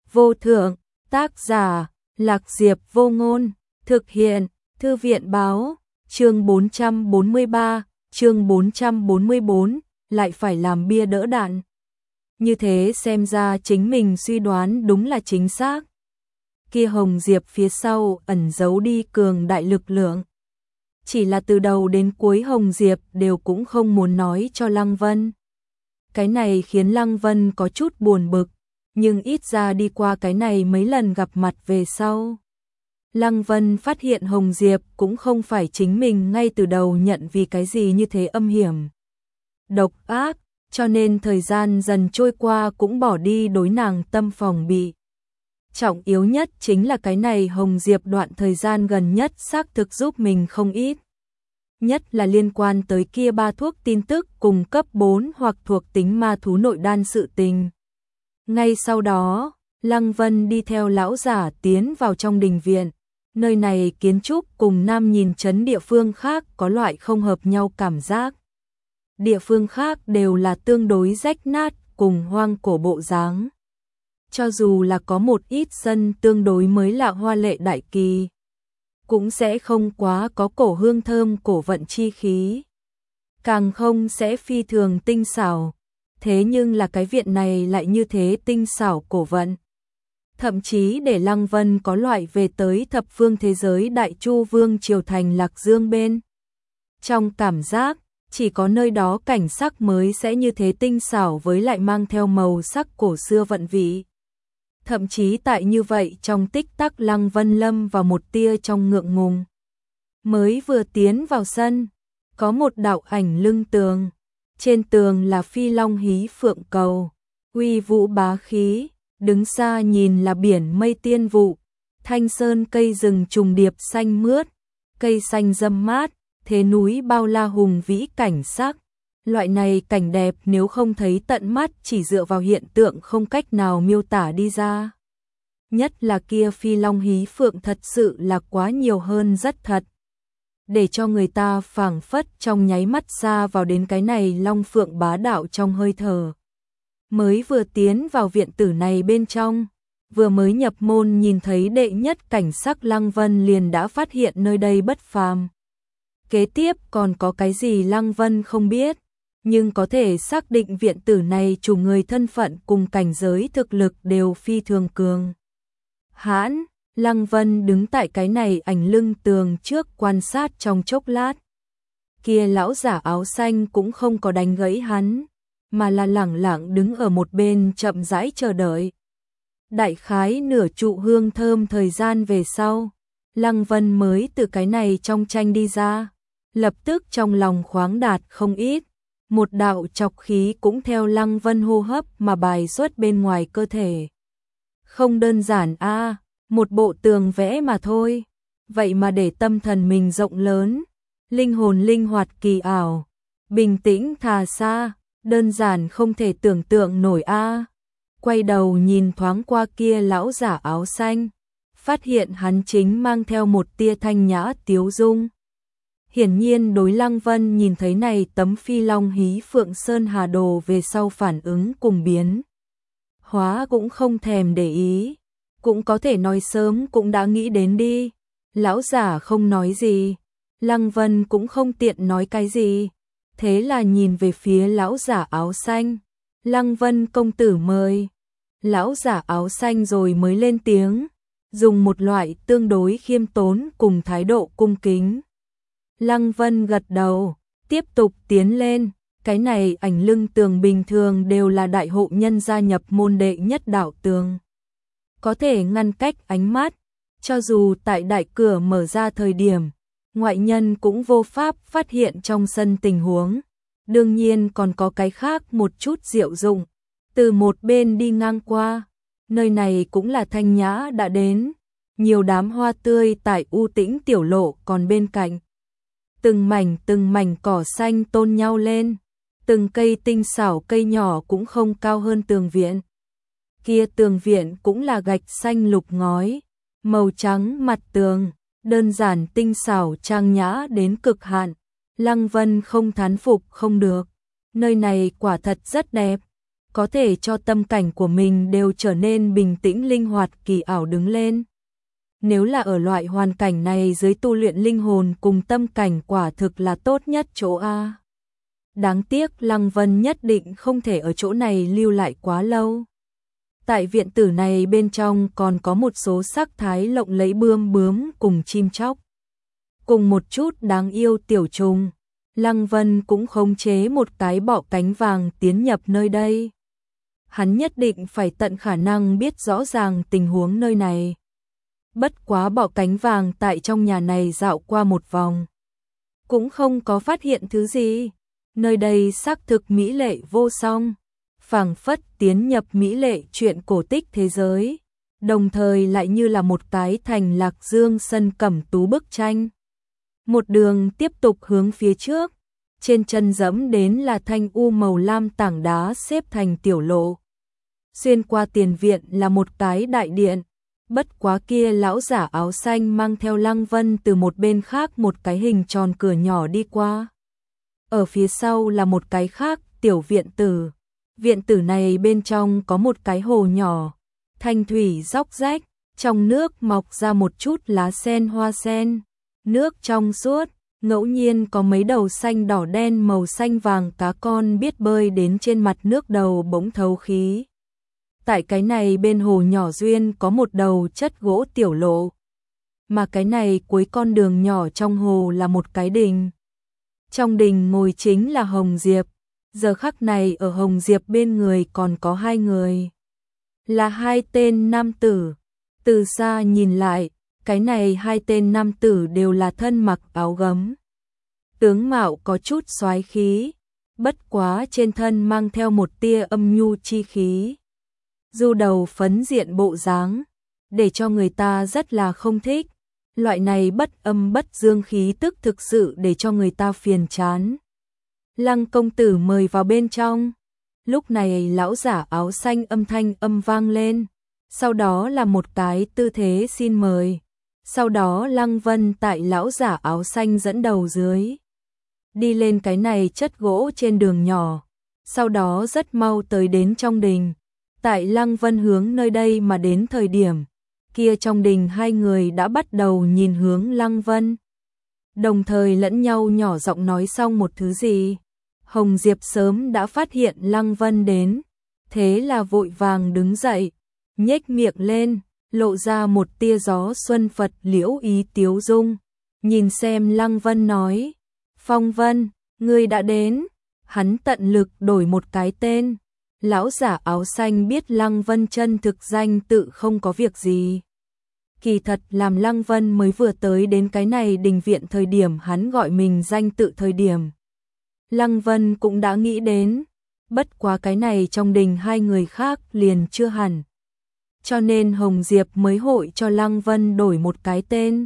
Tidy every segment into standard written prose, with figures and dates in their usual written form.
vô thượng, tác giả, Lạc Diệp Vô Ngôn, thực hiện, Thư viện báo, chương 443, chương 444, lại phải làm bia đỡ đạn. Như thế xem ra chính mình suy đoán đúng là chính xác. Kia Hồng Diệp phía sau ẩn giấu đi cường đại lực lượng. Chỉ là từ đầu đến cuối Hồng Diệp đều cũng không muốn nói cho Lăng Vân. Cái này khiến Lăng Vân có chút buồn bực, nhưng ít ra đi qua cái này mấy lần gặp mặt về sau. Lăng Vân phát hiện Hồng Diệp cũng không phải chính mình ngay từ đầu nhận vì cái gì như thế âm hiểm, độc ác, cho nên thời gian dần trôi qua cũng bỏ đi đối nàng tâm phòng bị. Trọng yếu nhất chính là cái này Hồng Diệp đoạn thời gian gần nhất xác thực giúp mình không ít. Nhất là liên quan tới kia 3 thuốc tin tức cùng cấp 4 hoặc thuộc tính ma thú nội đan sự tình. Ngay sau đó, Lăng Vân đi theo lão giả tiến vào trong đình viện. Nơi này kiến trúc cùng Nam Nhìn Trấn địa phương khác có loại không hợp nhau cảm giác. Địa phương khác đều là tương đối rách nát cùng hoang cổ bộ dáng. Cho dù là có một ít sân tương đối mới lạ hoa lệ đại kỳ, cũng sẽ không quá có cổ hương thơm cổ vận chi khí. Càng không sẽ phi thường tinh xảo. Thế nhưng là cái viện này lại như thế tinh xảo cổ vận. Thậm chí để Lăng Vân có loại về tới thập phương thế giới Đại Chu Vương Triều thành Lạc Dương bên. Trong cảm giác, chỉ có nơi đó cảnh sắc mới sẽ như thế tinh xảo với lại mang theo màu sắc cổ xưa vận vị. Thậm chí tại như vậy trong tích tắc Lăng Vân lâm vào một tia trong ngượng ngùng. Mới vừa tiến vào sân, có một đạo ảnh lưng tường. Trên tường là phi long hí phượng cầu, uy vũ bá khí, đứng xa nhìn là biển mây tiên vụ, thanh sơn cây rừng trùng điệp xanh mướt, cây xanh râm mát, thế núi bao la hùng vĩ cảnh sắc. Loại này cảnh đẹp nếu không thấy tận mắt chỉ dựa vào hiện tượng không cách nào miêu tả đi ra. Nhất là kia phi long hí phượng thật sự là quá nhiều hơn rất thật. Để cho người ta phảng phất trong nháy mắt xa vào đến cái này long phượng bá đạo trong hơi thở. Mới vừa tiến vào viện tử này bên trong, vừa mới nhập môn nhìn thấy đệ nhất cảnh sắc Lăng Vân liền đã phát hiện nơi đây bất phàm. Kế tiếp còn có cái gì Lăng Vân không biết, nhưng có thể xác định viện tử này chủ người thân phận cùng cảnh giới thực lực đều phi thường cường hãn. Lăng Vân đứng tại cái này ảnh lưng tường trước quan sát trong chốc lát. Kia lão giả áo xanh cũng không có đánh gãy hắn, mà là lẳng lặng đứng ở một bên chậm rãi chờ đợi. Đại khái nửa trụ hương thơm thời gian về sau, Lăng Vân mới từ cái này trong tranh đi ra, lập tức trong lòng khoáng đạt không ít. Một đạo trọc khí cũng theo Lăng Vân hô hấp mà bài xuất bên ngoài cơ thể. Không đơn giản a, một bộ tường vẽ mà thôi, vậy mà để tâm thần mình rộng lớn, linh hồn linh hoạt kỳ ảo, bình tĩnh thà xa, đơn giản không thể tưởng tượng nổi a. Quay đầu nhìn thoáng qua kia lão giả áo xanh, phát hiện hắn chính mang theo một tia thanh nhã tiếu dung. Hiển nhiên đối Lăng Vân nhìn thấy này tấm phi long hí phượng sơn hà đồ về sau phản ứng cùng biến hóa cũng không thèm để ý. Cũng có thể nói sớm cũng đã nghĩ đến đi. Lão giả không nói gì, Lăng Vân cũng không tiện nói cái gì. Thế là nhìn về phía lão giả áo xanh. Lăng Vân công tử mời. Lão giả áo xanh rồi mới lên tiếng, dùng một loại tương đối khiêm tốn cùng thái độ cung kính. Lăng Vân gật đầu, tiếp tục tiến lên. Cái này ảnh lưng tường bình thường đều là đại hộ nhân gia nhập môn đệ nhất đạo tường, có thể ngăn cách ánh mắt, cho dù tại đại cửa mở ra thời điểm, ngoại nhân cũng vô pháp phát hiện trong sân tình huống. Đương nhiên còn có cái khác một chút diệu dụng, từ một bên đi ngang qua, nơi này cũng là thanh nhã đã đến, nhiều đám hoa tươi tại u tĩnh tiểu lộ còn bên cạnh. Từng mảnh cỏ xanh tôn nhau lên, từng cây tinh xảo cây nhỏ cũng không cao hơn tường viện. Kia tường viện cũng là gạch xanh lục ngói, màu trắng mặt tường, đơn giản tinh xảo trang nhã đến cực hạn. Lăng Vân không thán phục không được, nơi này quả thật rất đẹp. có thể cho tâm cảnh của mình đều trở nên bình tĩnh linh hoạt kỳ ảo đứng lên. Nếu là ở loại hoàn cảnh này dưới tu luyện linh hồn cùng tâm cảnh quả thực là tốt nhất chỗ A. Đáng tiếc Lăng Vân nhất định không thể ở chỗ này lưu lại quá lâu. Tại viện tử này bên trong còn có một số sắc thái lộng lẫy bươm bướm cùng chim chóc. Cùng một chút đáng yêu tiểu trùng, Lăng Vân cũng khống chế một cái bọ cánh vàng tiến nhập nơi đây. Hắn nhất định phải tận khả năng biết rõ ràng tình huống nơi này. Bất quá bọ cánh vàng tại trong nhà này dạo qua một vòng, cũng không có phát hiện thứ gì. Nơi đây xác thực mỹ lệ vô song, phảng phất tiến nhập mỹ lệ truyện cổ tích thế giới, đồng thời lại như là một cái thành Lạc Dương sân cẩm tú bức tranh. Một đường tiếp tục hướng phía trước, trên chân dẫm đến là thanh u màu lam tảng đá xếp thành tiểu lộ. Xuyên qua tiền viện là một cái đại điện, bất quá kia lão giả áo xanh mang theo Lăng Vân từ một bên khác một cái hình tròn cửa nhỏ đi qua. Ở phía sau là một cái khác tiểu viện tử. Viện tử này bên trong có một cái hồ nhỏ, thanh thủy róc rách, trong nước mọc ra một chút lá sen hoa sen, nước trong suốt, ngẫu nhiên có mấy đầu xanh đỏ đen màu xanh vàng cá con biết bơi đến trên mặt nước đầu bỗng thấu khí. Tại cái này bên hồ nhỏ duyên có một đầu chất gỗ tiểu lộ, mà cái này cuối con đường nhỏ trong hồ là một cái đình. Trong đình ngồi chính là Hồng Diệp, giờ khắc này ở Hồng Diệp bên người còn có hai người. Là hai tên nam tử, từ xa nhìn lại, cái này hai tên nam tử đều là thân mặc áo gấm. Tướng mạo có chút soái khí, bất quá trên thân mang theo một tia âm nhu chi khí. Du đầu phấn diện bộ dáng, để cho người ta rất là không thích. Loại này bất âm bất dương khí tức thực sự để cho người ta phiền chán. Lăng công tử mời vào bên trong. Lúc này lão giả áo xanh âm thanh âm vang lên. Sau đó là một cái tư thế xin mời. Sau đó Lăng Vân tại lão giả áo xanh dẫn đầu dưới. Đi lên cái này chất gỗ trên đường nhỏ. Sau đó rất mau tới đến trong đình. Tại Lăng Vân hướng nơi đây mà đến thời điểm kia trong đình hai người đã bắt đầu nhìn hướng Lăng Vân. Đồng thời lẫn nhau nhỏ giọng nói xong một thứ gì. Hồng Diệp sớm đã phát hiện Lăng Vân đến, thế là vội vàng đứng dậy, nhếch miệng lên, lộ ra một tia gió xuân Phật liễu ý tiếu dung. Nhìn xem Lăng Vân nói, Phong Vân, ngươi đã đến. Hắn tận lực đổi một cái tên. Lão giả áo xanh biết Lăng Vân chân thực danh tự không có việc gì. Kỳ thật làm Lăng Vân mới vừa tới đến cái này đình viện thời điểm hắn gọi mình danh tự thời điểm. Lăng Vân cũng đã nghĩ đến, bất quá cái này trong đình hai người khác liền chưa hẳn. Cho nên Hồng Diệp mới hội cho Lăng Vân đổi một cái tên.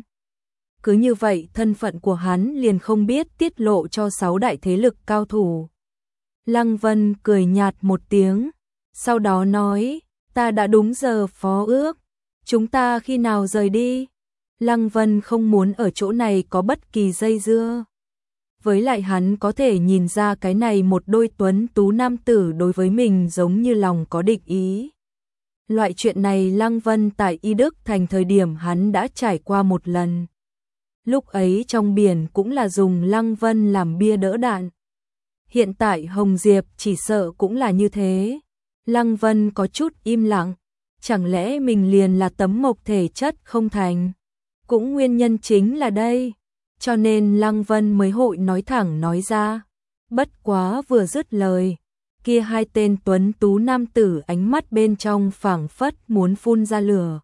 Cứ như vậy thân phận của hắn liền không biết tiết lộ cho 6 đại thế lực cao thủ. Lăng Vân cười nhạt một tiếng, sau đó nói, ta đã đúng giờ phó ước, chúng ta khi nào rời đi? Lăng Vân không muốn ở chỗ này có bất kỳ dây dưa. Với lại hắn có thể nhìn ra cái này một đôi tuấn tú nam tử đối với mình giống như lòng có địch ý. Loại chuyện này Lăng Vân tại Y Đức Thành thời điểm hắn đã trải qua một lần. Lúc ấy trong biển cũng là dùng Lăng Vân làm bia đỡ đạn. Hiện tại Hồng Diệp chỉ sợ cũng là như thế. Lăng Vân có chút im lặng, chẳng lẽ mình liền là tấm mộc thể chất không thành? Cũng nguyên nhân chính là đây, cho nên Lăng Vân mới hội nói thẳng nói ra. Bất quá vừa dứt lời, kia hai tên tuấn tú nam tử ánh mắt bên trong phảng phất muốn phun ra lửa.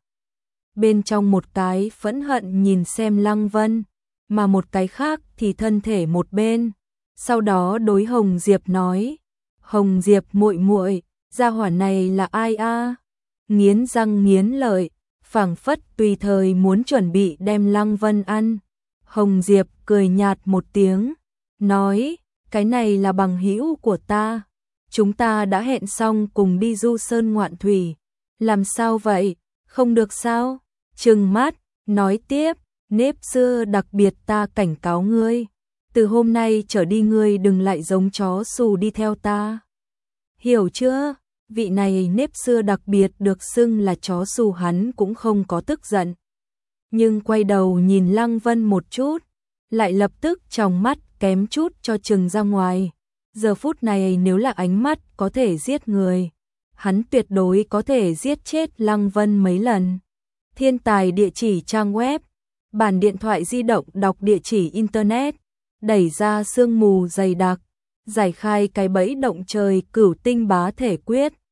Bên trong một cái phẫn hận nhìn xem Lăng Vân, mà một cái khác thì thân thể một bên. Sau đó đối Hồng Diệp nói, Hồng Diệp muội muội, gia hỏa này là ai a? Nghiến răng nghiến lợi, phảng phất tùy thời muốn chuẩn bị đem Lăng Vân ăn. Hồng Diệp cười nhạt một tiếng, nói, cái này là bằng hữu của ta. Chúng ta đã hẹn xong cùng đi du sơn ngoạn thủy. Làm sao vậy? Không được sao? Trừng mắt, nói tiếp, nếp xưa đặc biệt ta cảnh cáo ngươi. Từ hôm nay trở đi ngươi đừng lại giống chó xù đi theo ta. Hiểu chưa? Vị này nếp xưa đặc biệt được xưng là chó xù hắn cũng không có tức giận. Nhưng quay đầu nhìn Lăng Vân một chút, lại lập tức tròng mắt kém chút cho trừng ra ngoài. Giờ phút này nếu là ánh mắt có thể giết người, hắn tuyệt đối có thể giết chết Lăng Vân mấy lần. Thiên tài địa chỉ trang web, bản điện thoại di động đọc địa chỉ internet, đẩy ra sương mù dày đặc, giải khai cái bẫy động trời cửu tinh bá thể quyết.